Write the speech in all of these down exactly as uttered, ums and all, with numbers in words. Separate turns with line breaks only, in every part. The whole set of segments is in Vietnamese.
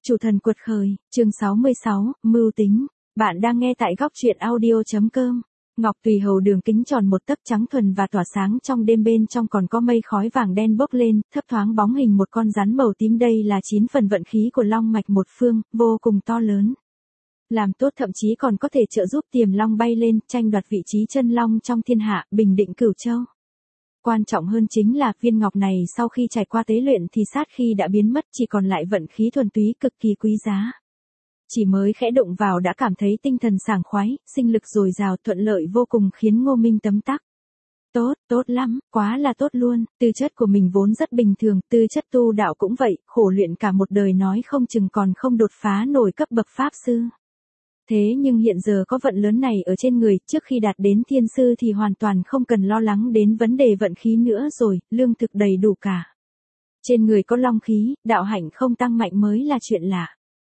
Chủ thần quật khởi, chương sáu mươi sáu, mưu tính. Bạn đang nghe tại góc truyện audio.com. Ngọc tùy hầu đường kính tròn một tấc trắng thuần và tỏa sáng trong đêm, bên trong còn có mây khói vàng đen bốc lên, thấp thoáng bóng hình một con rắn màu tím. Đây là chín phần vận khí của long mạch một phương, vô cùng to lớn. Làm tốt thậm chí còn có thể trợ giúp tiềm long bay lên, tranh đoạt vị trí chân long trong thiên hạ, bình định cửu châu. Quan trọng hơn chính là viên ngọc này sau khi trải qua tế luyện thì sát khi đã biến mất, chỉ còn lại vận khí thuần túy cực kỳ quý giá. Chỉ mới khẽ đụng vào đã cảm thấy tinh thần sảng khoái, sinh lực dồi dào, thuận lợi vô cùng, khiến Ngô Minh tấm tắc. Tốt, tốt lắm, quá là tốt luôn, tư chất của mình vốn rất bình thường, tư chất tu đạo cũng vậy, khổ luyện cả một đời nói không chừng còn không đột phá nổi cấp bậc pháp sư. Thế nhưng hiện giờ có vận lớn này ở trên người, trước khi đạt đến thiên sư thì hoàn toàn không cần lo lắng đến vấn đề vận khí nữa rồi, lương thực đầy đủ cả. Trên người có long khí, đạo hạnh không tăng mạnh mới là chuyện lạ.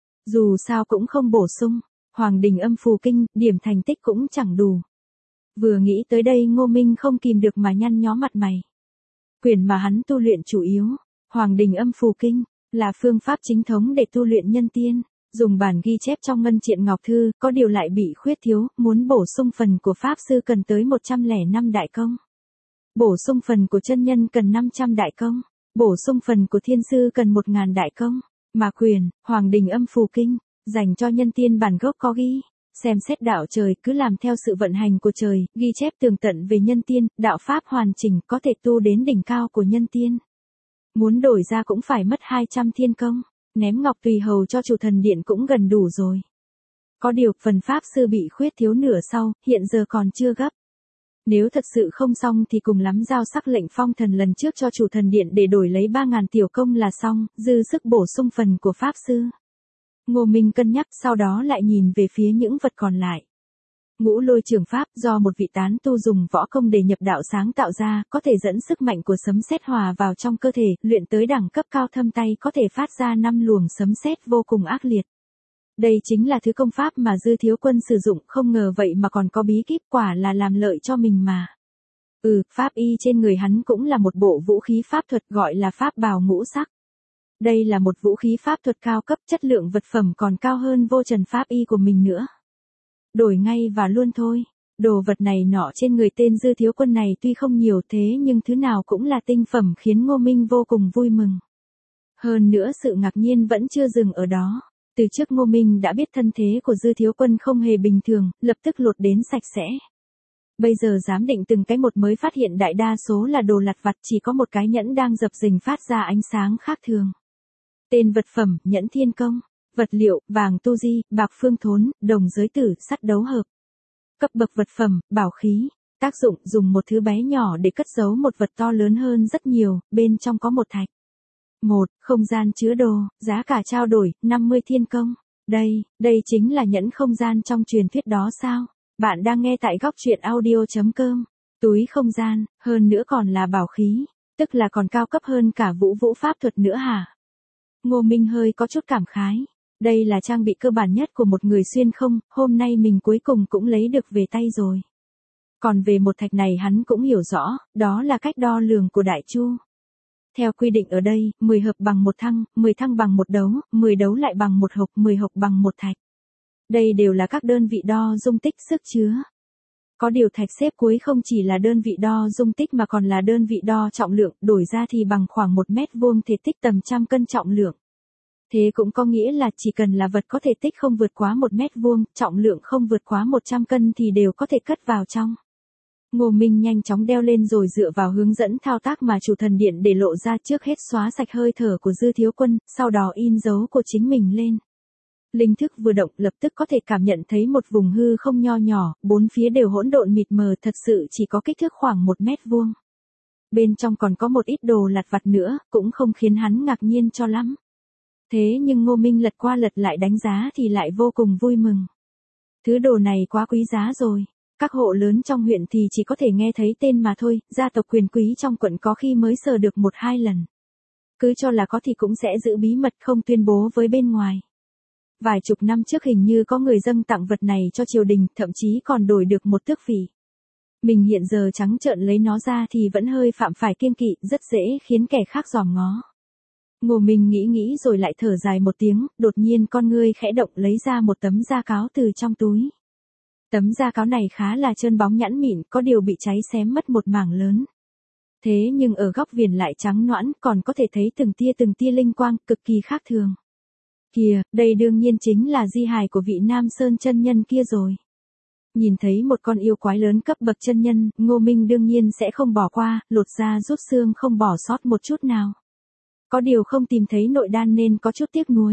Dù sao cũng không bổ sung, Hoàng Đình Âm Phù Kinh, điểm thành tích cũng chẳng đủ. Vừa nghĩ tới đây Ngô Minh không kìm được mà nhăn nhó mặt mày. Quyển mà hắn tu luyện chủ yếu, Hoàng Đình Âm Phù Kinh, là phương pháp chính thống để tu luyện nhân tiên. Dùng bản ghi chép trong Ngân Triện Ngọc Thư, có điều lại bị khuyết thiếu, muốn bổ sung phần của Pháp Sư cần tới một trăm lẻ năm đại công. Bổ sung phần của chân nhân cần năm trăm đại công. Bổ sung phần của Thiên Sư cần một nghìn đại công. Mà quyền, Hoàng Đình Âm Phù Kinh, dành cho nhân tiên bản gốc có ghi. Xem xét đạo trời, cứ làm theo sự vận hành của trời, ghi chép tường tận về nhân tiên, đạo Pháp hoàn chỉnh, có thể tu đến đỉnh cao của nhân tiên. Muốn đổi ra cũng phải mất hai trăm thiên công. Ném ngọc tùy hầu cho chủ thần điện cũng gần đủ rồi. Có điều, phần pháp sư bị khuyết thiếu nửa sau, hiện giờ còn chưa gấp. Nếu thật sự không xong thì cùng lắm giao sắc lệnh phong thần lần trước cho chủ thần điện để đổi lấy ba nghìn tiểu công là xong, dư sức bổ sung phần của pháp sư. Ngô Minh cân nhắc, sau đó lại nhìn về phía những vật còn lại. Ngũ lôi trường pháp do một vị tán tu dùng võ công để nhập đạo sáng tạo ra, có thể dẫn sức mạnh của sấm sét hòa vào trong cơ thể, luyện tới đẳng cấp cao thâm tay có thể phát ra năm luồng sấm sét vô cùng ác liệt. Đây chính là thứ công pháp mà Dư Thiếu Quân sử dụng, không ngờ vậy mà còn có bí kíp, quả là làm lợi cho mình mà. Ừ, pháp y trên người hắn cũng là một bộ vũ khí pháp thuật gọi là pháp bào ngũ sắc. Đây là một vũ khí pháp thuật cao cấp, chất lượng vật phẩm còn cao hơn vô trần pháp y của mình nữa. Đổi ngay và luôn thôi. Đồ vật này nọ trên người tên Dư Thiếu Quân này tuy không nhiều thế nhưng thứ nào cũng là tinh phẩm, khiến Ngô Minh vô cùng vui mừng. Hơn nữa sự ngạc nhiên vẫn chưa dừng ở đó. Từ trước Ngô Minh đã biết thân thế của Dư Thiếu Quân không hề bình thường, lập tức lột đến sạch sẽ. Bây giờ giám định từng cái một mới phát hiện đại đa số là đồ lặt vặt, chỉ có một cái nhẫn đang dập dình phát ra ánh sáng khác thường. Tên vật phẩm, nhẫn thiên công. Vật liệu, vàng tu di, bạc phương thốn, đồng giới tử, sắt đấu hợp. Cấp bậc vật phẩm, bảo khí. Tác dụng, dùng một thứ bé nhỏ để cất giấu một vật to lớn hơn rất nhiều, bên trong có một thạch. Một, không gian chứa đồ, giá cả trao đổi, năm mươi thiên công. Đây, đây chính là nhẫn không gian trong truyền thuyết đó sao? Bạn đang nghe tại góc truyện audio.com. Túi không gian, hơn nữa còn là bảo khí, tức là còn cao cấp hơn cả vũ vũ pháp thuật nữa hả? Ngô Minh hơi có chút cảm khái. Đây là trang bị cơ bản nhất của một người xuyên không, hôm nay mình cuối cùng cũng lấy được về tay rồi. Còn về một thạch này hắn cũng hiểu rõ, đó là cách đo lường của Đại Chu. Theo quy định ở đây, mười hợp bằng một thăng, mười thăng bằng một đấu, mười đấu lại bằng một hộc, mười hộc bằng một thạch. Đây đều là các đơn vị đo dung tích sức chứa. Có điều thạch xếp cuối không chỉ là đơn vị đo dung tích mà còn là đơn vị đo trọng lượng, đổi ra thì bằng khoảng một mét vuông thể tích tầm trăm cân trọng lượng. Thế cũng có nghĩa là chỉ cần là vật có thể tích không vượt quá một mét vuông, trọng lượng không vượt quá một trăm cân thì đều có thể cất vào trong. Ngô Minh nhanh chóng đeo lên rồi dựa vào hướng dẫn thao tác mà chủ thần điện để lộ ra, trước hết xóa sạch hơi thở của Dư Thiếu Quân, sau đó in dấu của chính mình lên. Linh thức vừa động lập tức có thể cảm nhận thấy một vùng hư không nho nhỏ, bốn phía đều hỗn độn mịt mờ, thật sự chỉ có kích thước khoảng một mét vuông. Bên trong còn có một ít đồ lặt vặt nữa, cũng không khiến hắn ngạc nhiên cho lắm. Thế nhưng Ngô Minh lật qua lật lại đánh giá thì lại vô cùng vui mừng. Thứ đồ này quá quý giá rồi. Các hộ lớn trong huyện thì chỉ có thể nghe thấy tên mà thôi, gia tộc quyền quý trong quận có khi mới sờ được một hai lần. Cứ cho là có thì cũng sẽ giữ bí mật, không tuyên bố với bên ngoài. Vài chục năm trước hình như có người dâng tặng vật này cho triều đình, thậm chí còn đổi được một tước vị. Mình hiện giờ trắng trợn lấy nó ra thì vẫn hơi phạm phải kiêng kỵ, rất dễ khiến kẻ khác dòm ngó. Ngô Minh nghĩ nghĩ rồi lại thở dài một tiếng, đột nhiên con ngươi khẽ động lấy ra một tấm da cáo từ trong túi. Tấm da cáo này khá là trơn bóng nhẵn mịn, có điều bị cháy xém mất một mảng lớn. Thế nhưng ở góc viền lại trắng nõn, còn có thể thấy từng tia từng tia linh quang, cực kỳ khác thường. Kìa, đây đương nhiên chính là di hài của vị Nam Sơn chân nhân kia rồi. Nhìn thấy một con yêu quái lớn cấp bậc chân nhân, Ngô Minh đương nhiên sẽ không bỏ qua, lột da rút xương không bỏ sót một chút nào. Có điều không tìm thấy nội đan nên có chút tiếc nuối.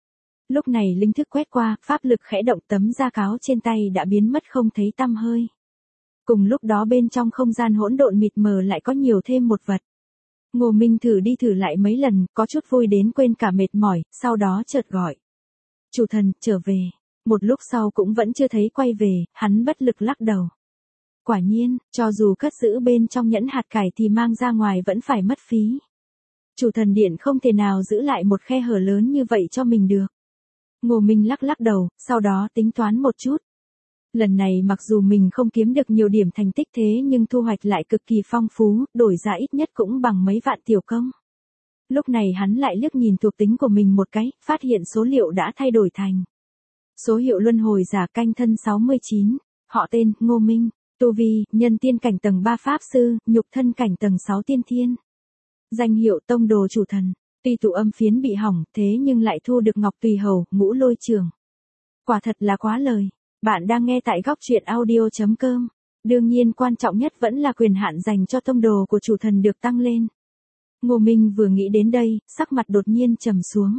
Lúc này linh thức quét qua, pháp lực khẽ động, tấm da cáo trên tay đã biến mất không thấy tăm hơi. Cùng lúc đó bên trong không gian hỗn độn mịt mờ lại có nhiều thêm một vật. Ngô Minh thử đi thử lại mấy lần, có chút vui đến quên cả mệt mỏi, sau đó chợt gọi. Chủ thần, trở về. Một lúc sau cũng vẫn chưa thấy quay về, hắn bất lực lắc đầu. Quả nhiên, cho dù cất giữ bên trong nhẫn hạt cải thì mang ra ngoài vẫn phải mất phí. Chủ thần điện không thể nào giữ lại một khe hở lớn như vậy cho mình được. Ngô Minh lắc lắc đầu, sau đó tính toán một chút. Lần này mặc dù mình không kiếm được nhiều điểm thành tích thế nhưng thu hoạch lại cực kỳ phong phú, đổi ra ít nhất cũng bằng mấy vạn tiểu công. Lúc này hắn lại liếc nhìn thuộc tính của mình một cái, phát hiện số liệu đã thay đổi thành. Số hiệu luân hồi giả canh thân sáu mươi chín, họ tên, Ngô Minh, tu vi, nhân tiên cảnh tầng ba pháp sư, nhục thân cảnh tầng sáu tiên thiên. Danh hiệu tông đồ chủ thần, tuy tụ âm phiến bị hỏng thế nhưng lại thu được ngọc tùy hầu, ngũ lôi trường. Quả thật là quá lời. Bạn đang nghe tại góc truyện audio chấm com. Đương nhiên quan trọng nhất vẫn là quyền hạn dành cho tông đồ của chủ thần được tăng lên. Ngô Minh vừa nghĩ đến đây, sắc mặt đột nhiên trầm xuống.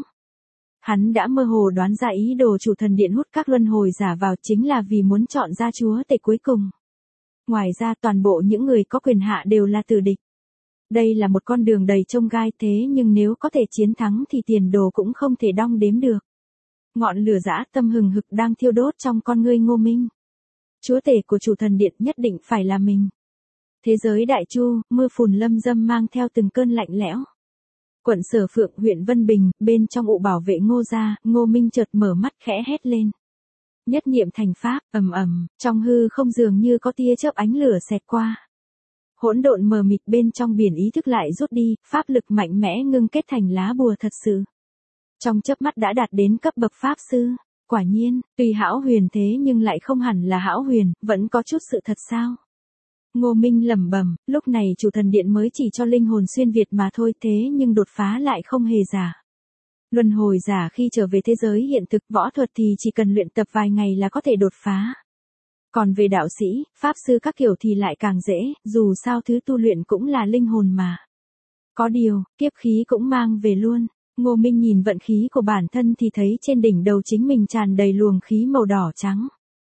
Hắn đã mơ hồ đoán ra ý đồ chủ thần điện hút các luân hồi giả vào chính là vì muốn chọn ra chúa tể cuối cùng. Ngoài ra toàn bộ những người có quyền hạ đều là tử địch. Đây là một con đường đầy chông gai thế nhưng nếu có thể chiến thắng thì tiền đồ cũng không thể đong đếm được. Ngọn lửa dã tâm hừng hực đang thiêu đốt trong con ngươi Ngô Minh. Chúa tể của chủ thần điện nhất định phải là mình. Thế giới đại chu, mưa phùn lâm dâm mang theo từng cơn lạnh lẽo. Quận Sở Phượng, huyện Vân Bình, bên trong ụ bảo vệ Ngô gia, Ngô Minh chợt mở mắt khẽ hét lên. Nhất niệm thành pháp, ầm ầm, trong hư không dường như có tia chớp ánh lửa xẹt qua. Hỗn độn mờ mịt bên trong biển ý thức lại rút đi, pháp lực mạnh mẽ ngưng kết thành lá bùa thật sự. Trong chớp mắt đã đạt đến cấp bậc pháp sư. Quả nhiên, tuy hão huyền thế nhưng lại không hẳn là hão huyền, vẫn có chút sự thật sao. Ngô Minh lẩm bẩm, lúc này chủ thần điện mới chỉ cho linh hồn xuyên Việt mà thôi thế nhưng đột phá lại không hề giả. Luân hồi giả khi trở về thế giới hiện thực võ thuật thì chỉ cần luyện tập vài ngày là có thể đột phá. Còn về đạo sĩ, pháp sư các kiểu thì lại càng dễ, dù sao thứ tu luyện cũng là linh hồn mà. Có điều, kiếp khí cũng mang về luôn. Ngô Minh nhìn vận khí của bản thân thì thấy trên đỉnh đầu chính mình tràn đầy luồng khí màu đỏ trắng.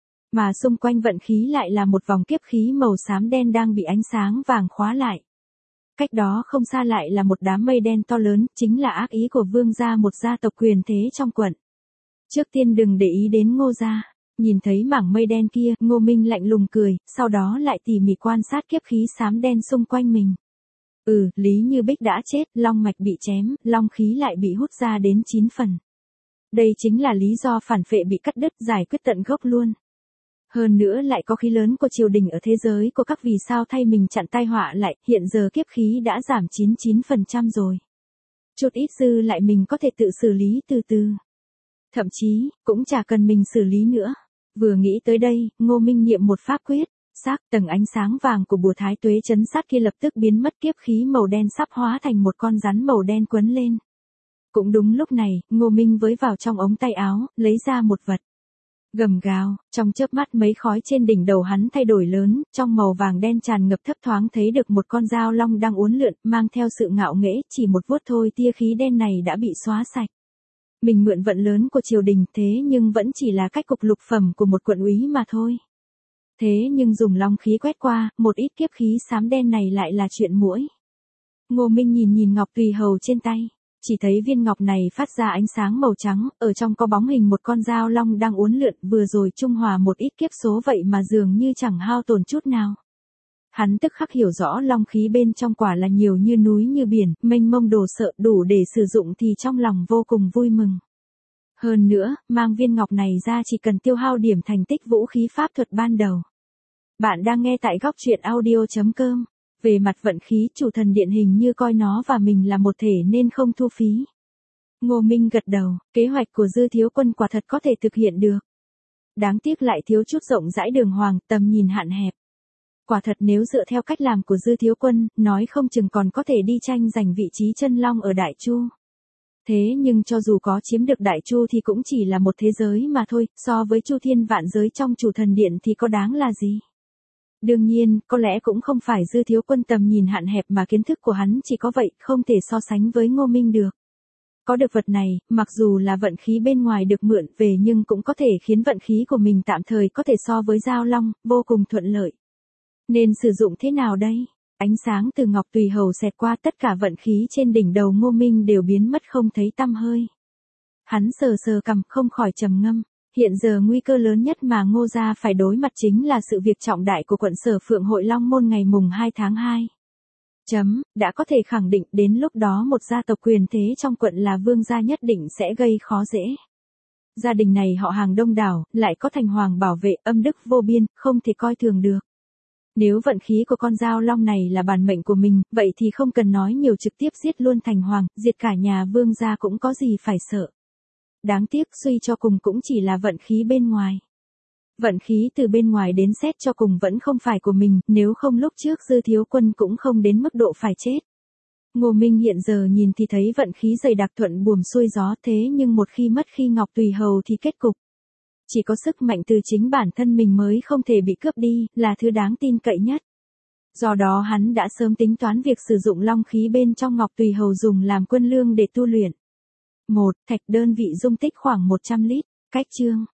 Mà xung quanh vận khí lại là một vòng kiếp khí màu xám đen đang bị ánh sáng vàng khóa lại. Cách đó không xa lại là một đám mây đen to lớn, chính là ác ý của vương gia, một gia tộc quyền thế trong quận. Trước tiên đừng để ý đến Ngô gia. Nhìn thấy mảng mây đen kia, Ngô Minh lạnh lùng cười, sau đó lại tỉ mỉ quan sát kiếp khí xám đen xung quanh mình. Ừ, Lý Như Bích đã chết, long mạch bị chém, long khí lại bị hút ra đến chín phần. Đây chính là lý do phản phệ bị cắt đứt, giải quyết tận gốc luôn. Hơn nữa lại có khí lớn của triều đình ở thế giới của các vì sao thay mình chặn tai họa lại, hiện giờ kiếp khí đã giảm chín mươi chín phần trăm rồi. Chút ít dư lại mình có thể tự xử lý từ từ. Thậm chí, cũng chả cần mình xử lý nữa. Vừa nghĩ tới đây, Ngô Minh niệm một pháp quyết. Xác, tầng ánh sáng vàng của bùa thái tuế chấn sát kia lập tức biến mất, kiếp khí màu đen sắp hóa thành một con rắn màu đen quấn lên. Cũng đúng lúc này, Ngô Minh với vào trong ống tay áo, lấy ra một vật. Gầm gào, trong chớp mắt mấy khói trên đỉnh đầu hắn thay đổi lớn, trong màu vàng đen tràn ngập thấp thoáng thấy được một con dao long đang uốn lượn, mang theo sự ngạo nghễ, chỉ một vuốt thôi tia khí đen này đã bị xóa sạch. Mình mượn vận lớn của triều đình thế nhưng vẫn chỉ là cách cục lục phẩm của một quận úy mà thôi. Thế nhưng dùng long khí quét qua, một ít kiếp khí xám đen này lại là chuyện muỗi. Ngô Minh nhìn nhìn ngọc tùy hầu trên tay, chỉ thấy viên ngọc này phát ra ánh sáng màu trắng, ở trong có bóng hình một con dao long đang uốn lượn, vừa rồi trung hòa một ít kiếp số vậy mà dường như chẳng hao tổn chút nào. Hắn tức khắc hiểu rõ long khí bên trong quả là nhiều như núi như biển, mênh mông đồ sợ, đủ để sử dụng thì trong lòng vô cùng vui mừng. Hơn nữa, mang viên ngọc này ra chỉ cần tiêu hao điểm thành tích vũ khí pháp thuật ban đầu. Bạn đang nghe tại góc truyện audio chấm com. Về mặt vận khí, chủ thần điện hình như coi nó và mình là một thể nên không thu phí. Ngô Minh gật đầu, kế hoạch của Dư Thiếu Quân quả thật có thể thực hiện được. Đáng tiếc lại thiếu chút rộng rãi đường hoàng, tầm nhìn hạn hẹp. Quả thật nếu dựa theo cách làm của Dư Thiếu Quân, nói không chừng còn có thể đi tranh giành vị trí chân long ở Đại Chu. Thế nhưng cho dù có chiếm được Đại Chu thì cũng chỉ là một thế giới mà thôi, so với Chu thiên vạn giới trong chủ thần điện thì có đáng là gì. Đương nhiên, có lẽ cũng không phải Dư Thiếu Quân tầm nhìn hạn hẹp mà kiến thức của hắn chỉ có vậy, không thể so sánh với Ngô Minh được. Có được vật này, mặc dù là vận khí bên ngoài được mượn về nhưng cũng có thể khiến vận khí của mình tạm thời có thể so với Giao Long, vô cùng thuận lợi. Nên sử dụng thế nào đây? Ánh sáng từ Ngọc Tùy Hầu xẹt qua, tất cả vận khí trên đỉnh đầu Ngô Minh đều biến mất không thấy tăm hơi. Hắn sờ sờ cằm, không khỏi trầm ngâm. Hiện giờ nguy cơ lớn nhất mà Ngô gia phải đối mặt chính là sự việc trọng đại của quận Sở Phượng Hội Long Môn ngày mùng hai tháng hai. Chấm, đã có thể khẳng định đến lúc đó một gia tộc quyền thế trong quận là Vương gia nhất định sẽ gây khó dễ. Gia đình này họ hàng đông đảo, lại có thành hoàng bảo vệ, âm đức vô biên, không thể coi thường được. Nếu vận khí của con Giao Long này là bản mệnh của mình, vậy thì không cần nói nhiều, trực tiếp giết luôn thành hoàng, diệt cả nhà Vương gia cũng có gì phải sợ. Đáng tiếc suy cho cùng cũng chỉ là vận khí bên ngoài. Vận khí từ bên ngoài đến xét cho cùng vẫn không phải của mình, nếu không lúc trước Dư Thiếu Quân cũng không đến mức độ phải chết. Ngô Minh hiện giờ nhìn thì thấy vận khí dày đặc thuận buồm xuôi gió, thế nhưng một khi mất khi Ngọc Tùy Hầu thì kết cục. Chỉ có sức mạnh từ chính bản thân mình mới không thể bị cướp đi, là thứ đáng tin cậy nhất. Do đó hắn đã sớm tính toán việc sử dụng long khí bên trong Ngọc Tùy Hầu dùng làm quân lương để tu luyện. một. Thạch đơn vị dung tích khoảng một trăm lít. Cách chương.